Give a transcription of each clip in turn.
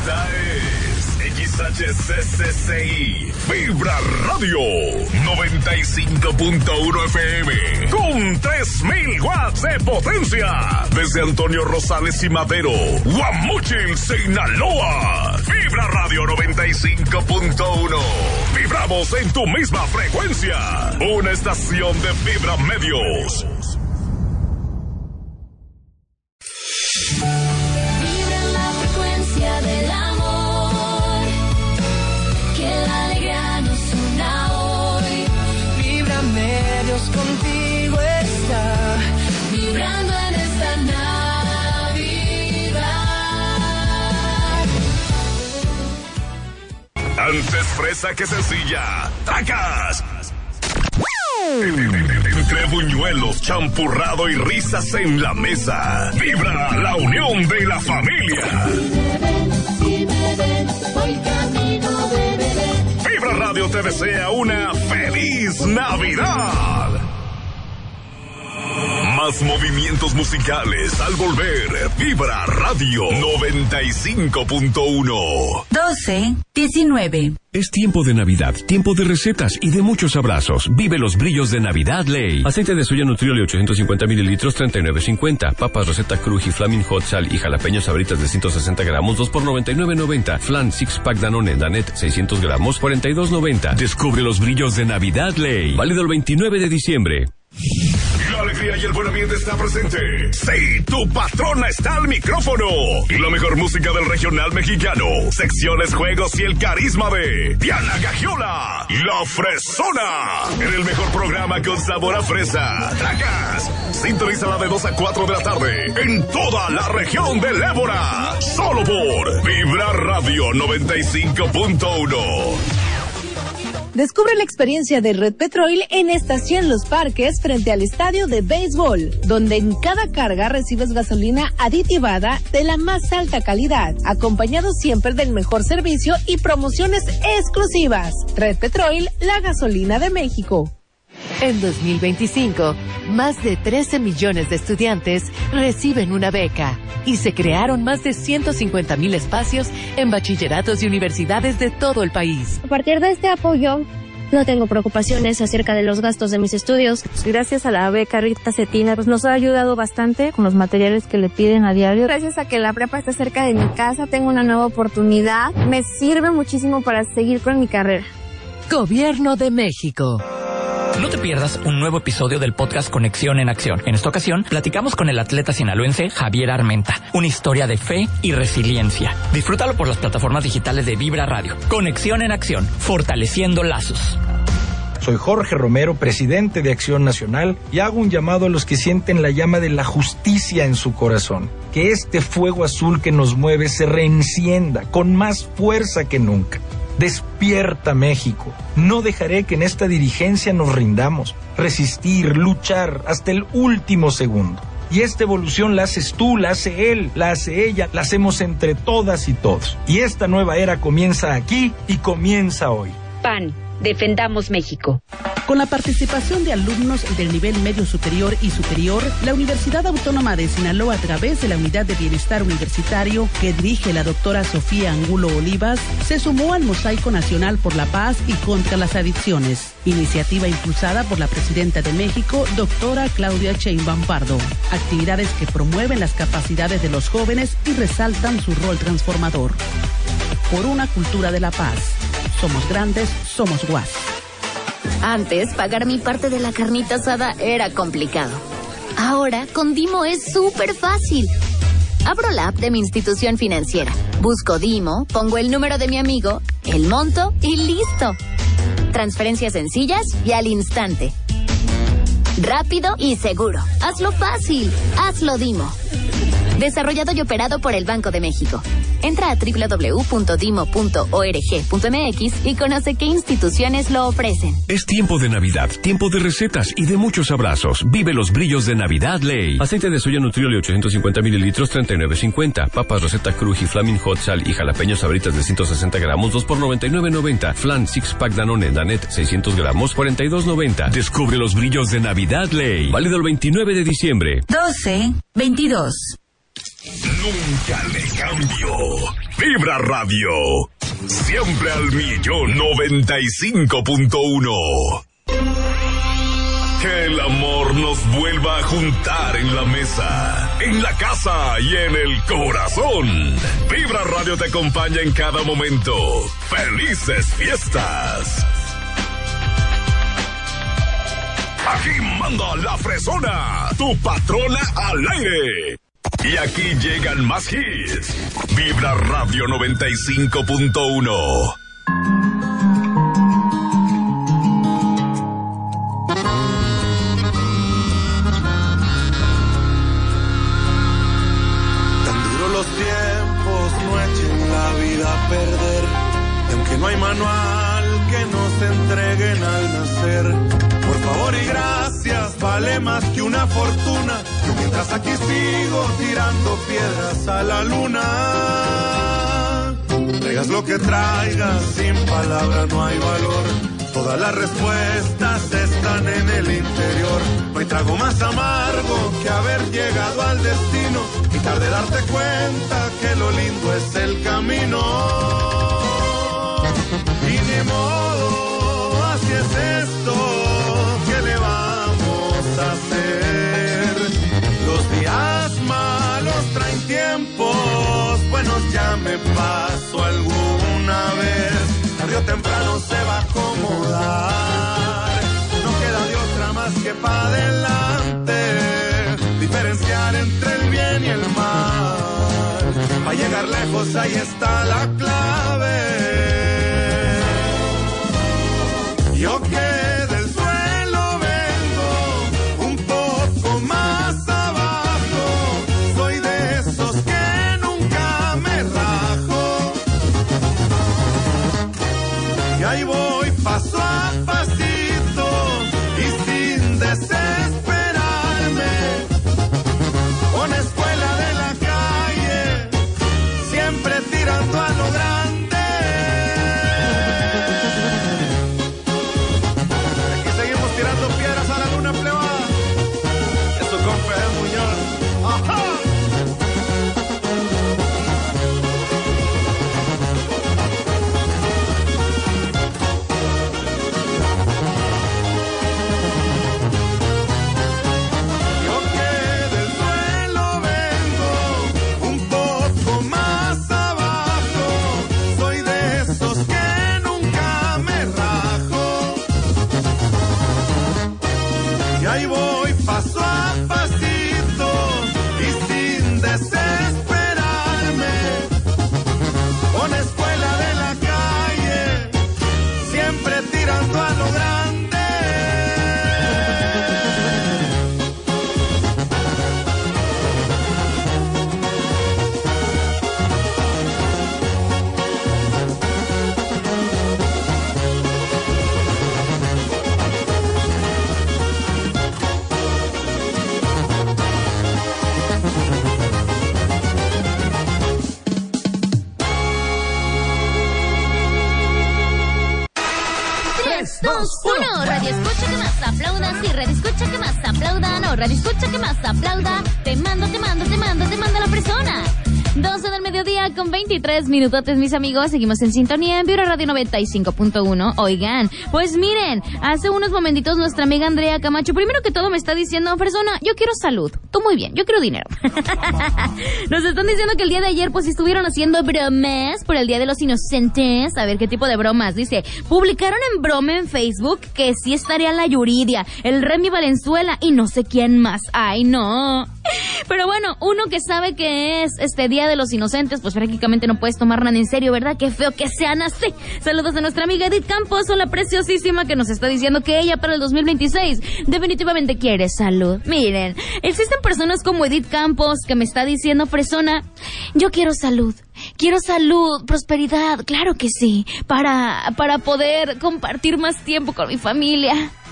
Esta es XHCCCI Vibra Radio 95.1 FM con 3,000 watts de potencia desde Antonio Rosales y Madero, Guamuchil, Sinaloa. Vibra Radio 95.1. Vibramos en tu misma frecuencia. Una estación de Vibra Medios. Vibra la frecuencia del amor, que la alegría nos una hoy. Vibra Medios contigo está, vibrando en esta Navidad. Antes fresa que sencilla. ¡Tracas! Entre buñuelos, champurrado y risas en la mesa. Vibra la unión de la familia. Si me ven, voy camino de Belén. Vibra Radio te desea una feliz Navidad. Más movimientos musicales al volver. Vibra Radio 95.1. 12:19. Es tiempo de Navidad, tiempo de recetas y de muchos abrazos. Vive los brillos de Navidad Ley. Aceite de soya Nutrioli 850 mililitros, 39.50. Papas receta Cruji, Flaming Hot Sal y jalapeños sabritas de 160 gramos, 2 por 99.90. Flan 6-pack Danone Danet 600 gramos, 42.90. Descubre los brillos de Navidad Ley. Válido el 29 de diciembre. La alegría y el buen ambiente está presente. Sí, tu patrona está al micrófono. Y la mejor música del regional mexicano. Secciones, juegos y el carisma de Diana Gagiola, La Fresona. En el mejor programa con sabor a fresa. Tracas. Sintonízala de 2 a 4 de la tarde. En toda la región del Ébora. Solo por Vibra Radio 95.1. Descubre la experiencia de Red Petrol en Estación Los Parques frente al estadio de béisbol, donde en cada carga recibes gasolina aditivada de la más alta calidad, acompañado siempre del mejor servicio y promociones exclusivas. Red Petrol, la gasolina de México. En 2025, más de 13 millones de estudiantes reciben una beca y se crearon más de 150,000 espacios en bachilleratos y universidades de todo el país. A partir de este apoyo, no tengo preocupaciones acerca de los gastos de mis estudios. Gracias a la beca Rita Cetina, pues nos ha ayudado bastante con los materiales que le piden a diario. Gracias a que la prepa está cerca de mi casa, tengo una nueva oportunidad. Me sirve muchísimo para seguir con mi carrera. Gobierno de México. No te pierdas un nuevo episodio del podcast Conexión en Acción. En esta ocasión, platicamos con el atleta sinaloense Javier Armenta. Una historia de fe y resiliencia. Disfrútalo por las plataformas digitales de Vibra Radio. Conexión en Acción, fortaleciendo lazos. Soy Jorge Romero, presidente de Acción Nacional, y hago un llamado a los que sienten la llama de la justicia en su corazón. Que este fuego azul que nos mueve se reencienda con más fuerza que nunca. Despierta, México. No dejaré que en esta dirigencia nos rindamos. Resistir, luchar hasta el último segundo. Y esta evolución la haces tú, la hace él, la hace ella, la hacemos entre todas y todos. Y esta nueva era comienza aquí y comienza hoy. PAN, defendamos México. Con la participación de alumnos del nivel medio superior y superior, la Universidad Autónoma de Sinaloa, a través de la Unidad de Bienestar Universitario que dirige la doctora Sofía Angulo Olivas, se sumó al Mosaico Nacional por la Paz y contra las Adicciones, iniciativa impulsada por la Presidenta de México, doctora Claudia Sheinbaum Pardo. Actividades que promueven las capacidades de los jóvenes y resaltan su rol transformador. Por una cultura de la paz. Somos grandes, somos UAS. Antes, pagar mi parte de la carnita asada era complicado. Ahora, con Dimo es súper fácil. Abro la app de mi institución financiera, busco Dimo, pongo el número de mi amigo, el monto y listo. Transferencias sencillas y al instante. Rápido y seguro. Hazlo fácil. Hazlo Dimo. Desarrollado y operado por el Banco de México. Entra a www.dimo.org.mx y conoce qué instituciones lo ofrecen. Es tiempo de Navidad, tiempo de recetas y de muchos abrazos. Vive los brillos de Navidad Ley. Aceite de soya Nutrioli 850 mililitros, 39.50. Papas receta Cruji, Flaming Hot Sal y jalapeños sabritas de 160 gramos, 2 por 99.90. Flan 6-pack Danone Danet 600 gramos, 42.90. Descubre los brillos de Navidad Ley. Válido el 29 de diciembre. 12:22. Nunca le cambio. Vibra Radio. Siempre al 95.1. Que el amor nos vuelva a juntar en la mesa, en la casa y en el corazón. Vibra Radio te acompaña en cada momento. ¡Felices fiestas! Aquí manda la fresona, tu patrona al aire. Y aquí llegan más hits. Vibra Radio 95.1. Los tiempos no echen la vida a perder, y aunque no hay manual que nos entreguen al nacer, por favor y gracias vale más que una fortuna. Yo mientras aquí sigo tirando piedras a la luna. Traigas lo que traigas, sin palabra no hay valor. Todas las respuestas están en el interior. No hay trago más amargo que haber llegado al destino y tarde darte cuenta que lo lindo es el camino. Y ni modo, así es esto, ¿qué le vamos a hacer? Los días malos traen tiempos buenos, ya me pasó alguna vez. Tarde o temprano se va a acomodar, no queda de otra más que para adelante, diferenciar entre el bien y el mal, para llegar lejos ahí está la clave. Yo que del suelo vengo un poco más abajo, soy de esos que nunca me rajo. Y ahí voy paso a pasito y sin desesperarme, con escuela de la calle, siempre tirando a lo grande. Aquí seguimos tirando piedras a la luna plebada. Eso con Fede Muñoz. ¡Ajá! Ahí voy paso a pasito y sin desesperarme, con escuela de la calle, siempre tirando a lo grande. Radio escucha que más aplauda, sí, radio escucha que más aplauda, no, radio escucha que más aplauda, te manda la persona. 12 del mediodía con 23 minutotes, mis amigos. Seguimos en sintonía en Vibra Radio 95.1. Oigan, pues miren, hace unos momentitos nuestra amiga Andrea Camacho, primero que todo me está diciendo, persona, yo quiero salud. Tú muy bien, yo quiero dinero. Nos están diciendo que el día de ayer pues estuvieron haciendo bromas por el Día de los Inocentes. A ver qué tipo de bromas. Dice, publicaron en broma en Facebook que sí estaría la Yuridia, el Remy Valenzuela y no sé quién más. Ay, no. Pero bueno, uno que sabe que es este Día de los Inocentes, pues prácticamente no puedes tomar nada en serio, ¿verdad? Qué feo que sean así. Saludos a nuestra amiga Edith Campos, la preciosísima, que nos está diciendo que ella para el 2026 definitivamente quiere salud. Miren, existen personas como Edith Campos que me está diciendo, persona, yo quiero salud, prosperidad, claro que sí, para poder compartir más tiempo con mi familia.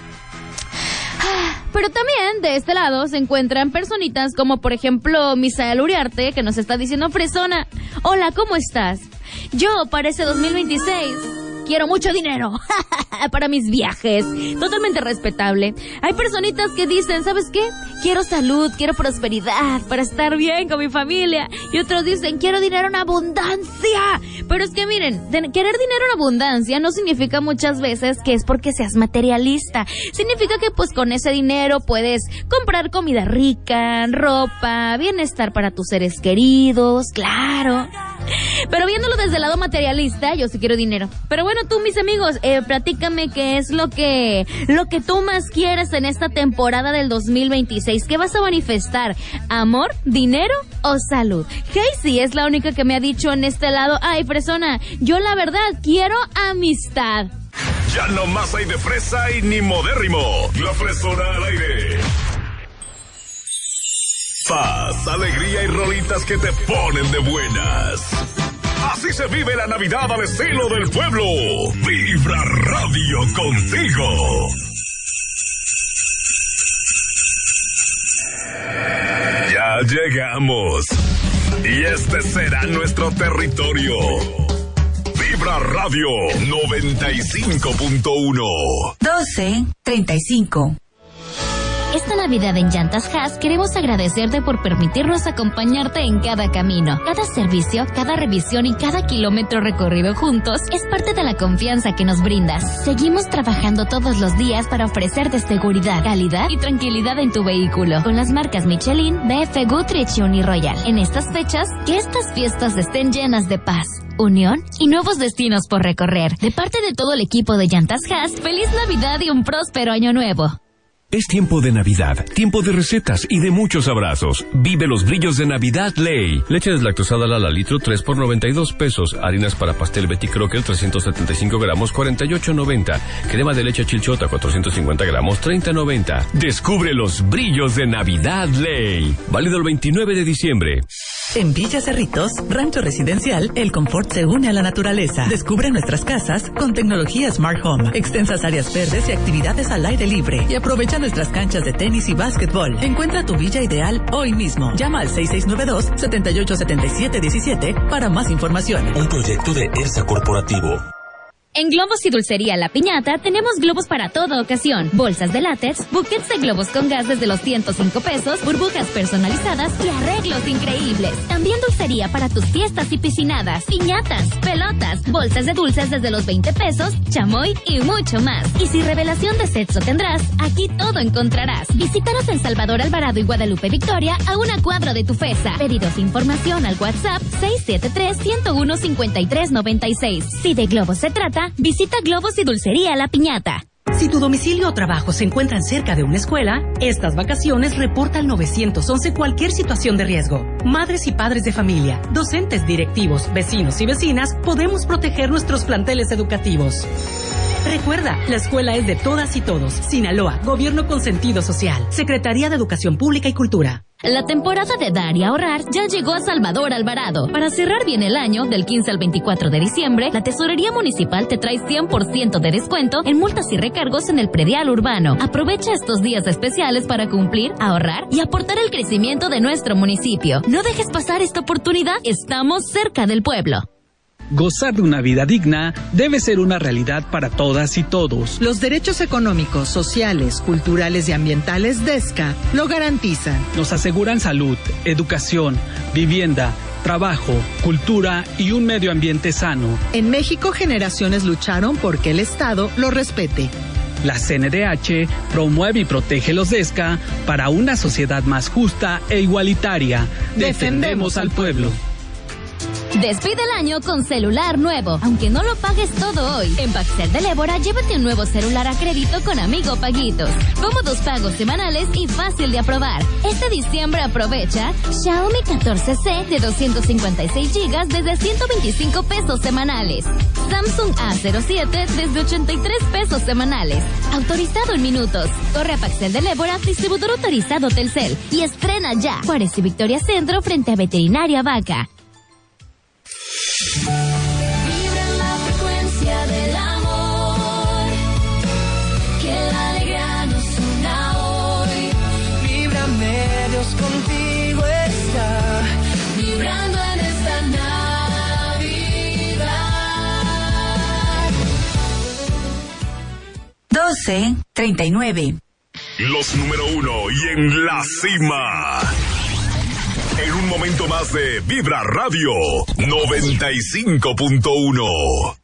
Pero también de este lado se encuentran personitas como por ejemplo Misael Uriarte, que nos está diciendo, fresona, hola, ¿cómo estás? Yo para ese 2026 quiero mucho dinero para mis viajes. Totalmente respetable. Hay personitas que dicen, ¿sabes qué? Quiero salud, quiero prosperidad para estar bien con mi familia. Y otros dicen, quiero dinero en abundancia. Pero es que miren, querer dinero en abundancia no significa muchas veces que es porque seas materialista. Significa que pues con ese dinero puedes comprar comida rica, ropa, bienestar para tus seres queridos, claro. Pero viéndolo desde el lado materialista, yo sí quiero dinero. Pero bueno, tú, mis amigos, platícame qué es lo que tú más quieres en esta temporada del 2026. ¿Qué vas a manifestar? ¿Amor, dinero o salud? Casey es la única que me ha dicho en este lado, ay, fresona, yo la verdad quiero amistad. Ya no más hay de fresa y ni modérrimo. La fresona al aire. Paz, alegría y rolitas que te ponen de buenas. Así se vive la Navidad al estilo del pueblo. Vibra Radio contigo. Ya llegamos. Y este será nuestro territorio. Vibra Radio 95.1. 12:35. Esta Navidad en Llantas Haas queremos agradecerte por permitirnos acompañarte en cada camino. Cada servicio, cada revisión y cada kilómetro recorrido juntos es parte de la confianza que nos brindas. Seguimos trabajando todos los días para ofrecerte seguridad, calidad y tranquilidad en tu vehículo. Con las marcas Michelin, BF Goodrich y Uniroyal. En estas fechas, que estas fiestas estén llenas de paz, unión y nuevos destinos por recorrer. De parte de todo el equipo de Llantas Haas, feliz Navidad y un próspero año nuevo. Es tiempo de Navidad, tiempo de recetas y de muchos abrazos. Vive los brillos de Navidad Ley. Leche deslactosada Lala litro 3 por 92 pesos. Harinas para pastel Betty Crocker 375 gramos 48.90. Crema de leche Chilchota 450 gramos 30.90. Descubre los brillos de Navidad Ley. Válido el 29 de diciembre. En Villa Cerritos, Rancho Residencial, el confort se une a la naturaleza. Descubre nuestras casas con tecnología Smart Home, extensas áreas verdes y actividades al aire libre. Y aprovecha nuestras canchas de tenis y básquetbol. Encuentra tu villa ideal hoy mismo. Llama al 6692-787717 para más información. Un proyecto de ERSA Corporativo. En Globos y Dulcería La Piñata tenemos globos para toda ocasión, bolsas de látex, buquets de globos con gas desde los 105 pesos, burbujas personalizadas y arreglos increíbles. También dulcería para tus fiestas y piscinadas, piñatas, pelotas, bolsas de dulces desde los 20 pesos, chamoy y mucho más. Y si revelación de sexo tendrás, aquí todo encontrarás. Visítanos en Salvador Alvarado y Guadalupe Victoria a una cuadra de tu FESA. Pedidos e información al WhatsApp 673-101-5396. Si de globos se trata, visita Globos y Dulcería La Piñata. Si tu domicilio o trabajo se encuentran cerca de una escuela, estas vacaciones reporta al 911 cualquier situación de riesgo. Madres y padres de familia, docentes, directivos, vecinos y vecinas, podemos proteger nuestros planteles educativos. Recuerda, la escuela es de todas y todos. Sinaloa, Gobierno con sentido social. Secretaría de Educación Pública y Cultura. La temporada de dar y ahorrar ya llegó a Salvador Alvarado. Para cerrar bien el año, del 15 al 24 de diciembre, la Tesorería Municipal te trae 100% de descuento en multas y recargos en el predial urbano. Aprovecha estos días especiales para cumplir, ahorrar y aportar al crecimiento de nuestro municipio. No dejes pasar esta oportunidad, estamos cerca del pueblo. Gozar de una vida digna debe ser una realidad para todas y todos. Los derechos económicos, sociales, culturales y ambientales de ESCA lo garantizan. Nos aseguran salud, educación, vivienda, trabajo, cultura y un medio ambiente sano. En México, generaciones lucharon porque el Estado lo respete. La CNDH promueve y protege los ESCA para una sociedad más justa e igualitaria. Defendemos al pueblo. Despide el año con celular nuevo, aunque no lo pagues todo hoy. En Paxel de Lébora, llévate un nuevo celular a crédito con Amigo Paguitos. Cómodos pagos semanales y fácil de aprobar. Este diciembre aprovecha Xiaomi 14C de 256 GB desde 125 pesos semanales. Samsung A07 desde 83 pesos semanales. Autorizado en minutos. Corre a Paxel de Lébora, distribuidor autorizado Telcel. Y estrena ya. Juárez y Victoria Centro frente a Veterinaria Vaca. Vibra la frecuencia del amor, que la alegría nos una hoy. Vibra medios, contigo está, vibrando en esta Navidad. C39. Los número 1 y en la cima. En un momento más de Vibra Radio 95.1.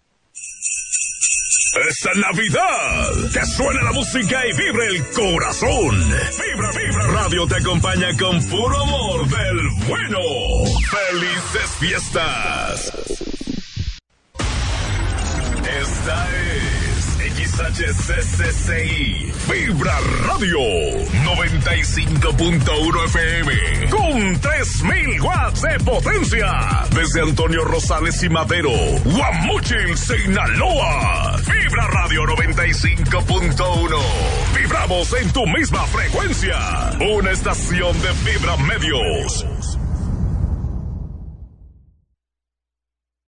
Esta Navidad, que suene la música y vibre el corazón. Vibra Radio te acompaña con puro amor del bueno. ¡Felices fiestas! Esta es XHCCCI Vibra Radio 95.1 FM con 3000 watts de potencia desde Antonio Rosales y Madero, Guamúchil, Sinaloa. Vibra Radio 95.1. Vibramos en tu misma frecuencia. Una estación de Vibra Medios.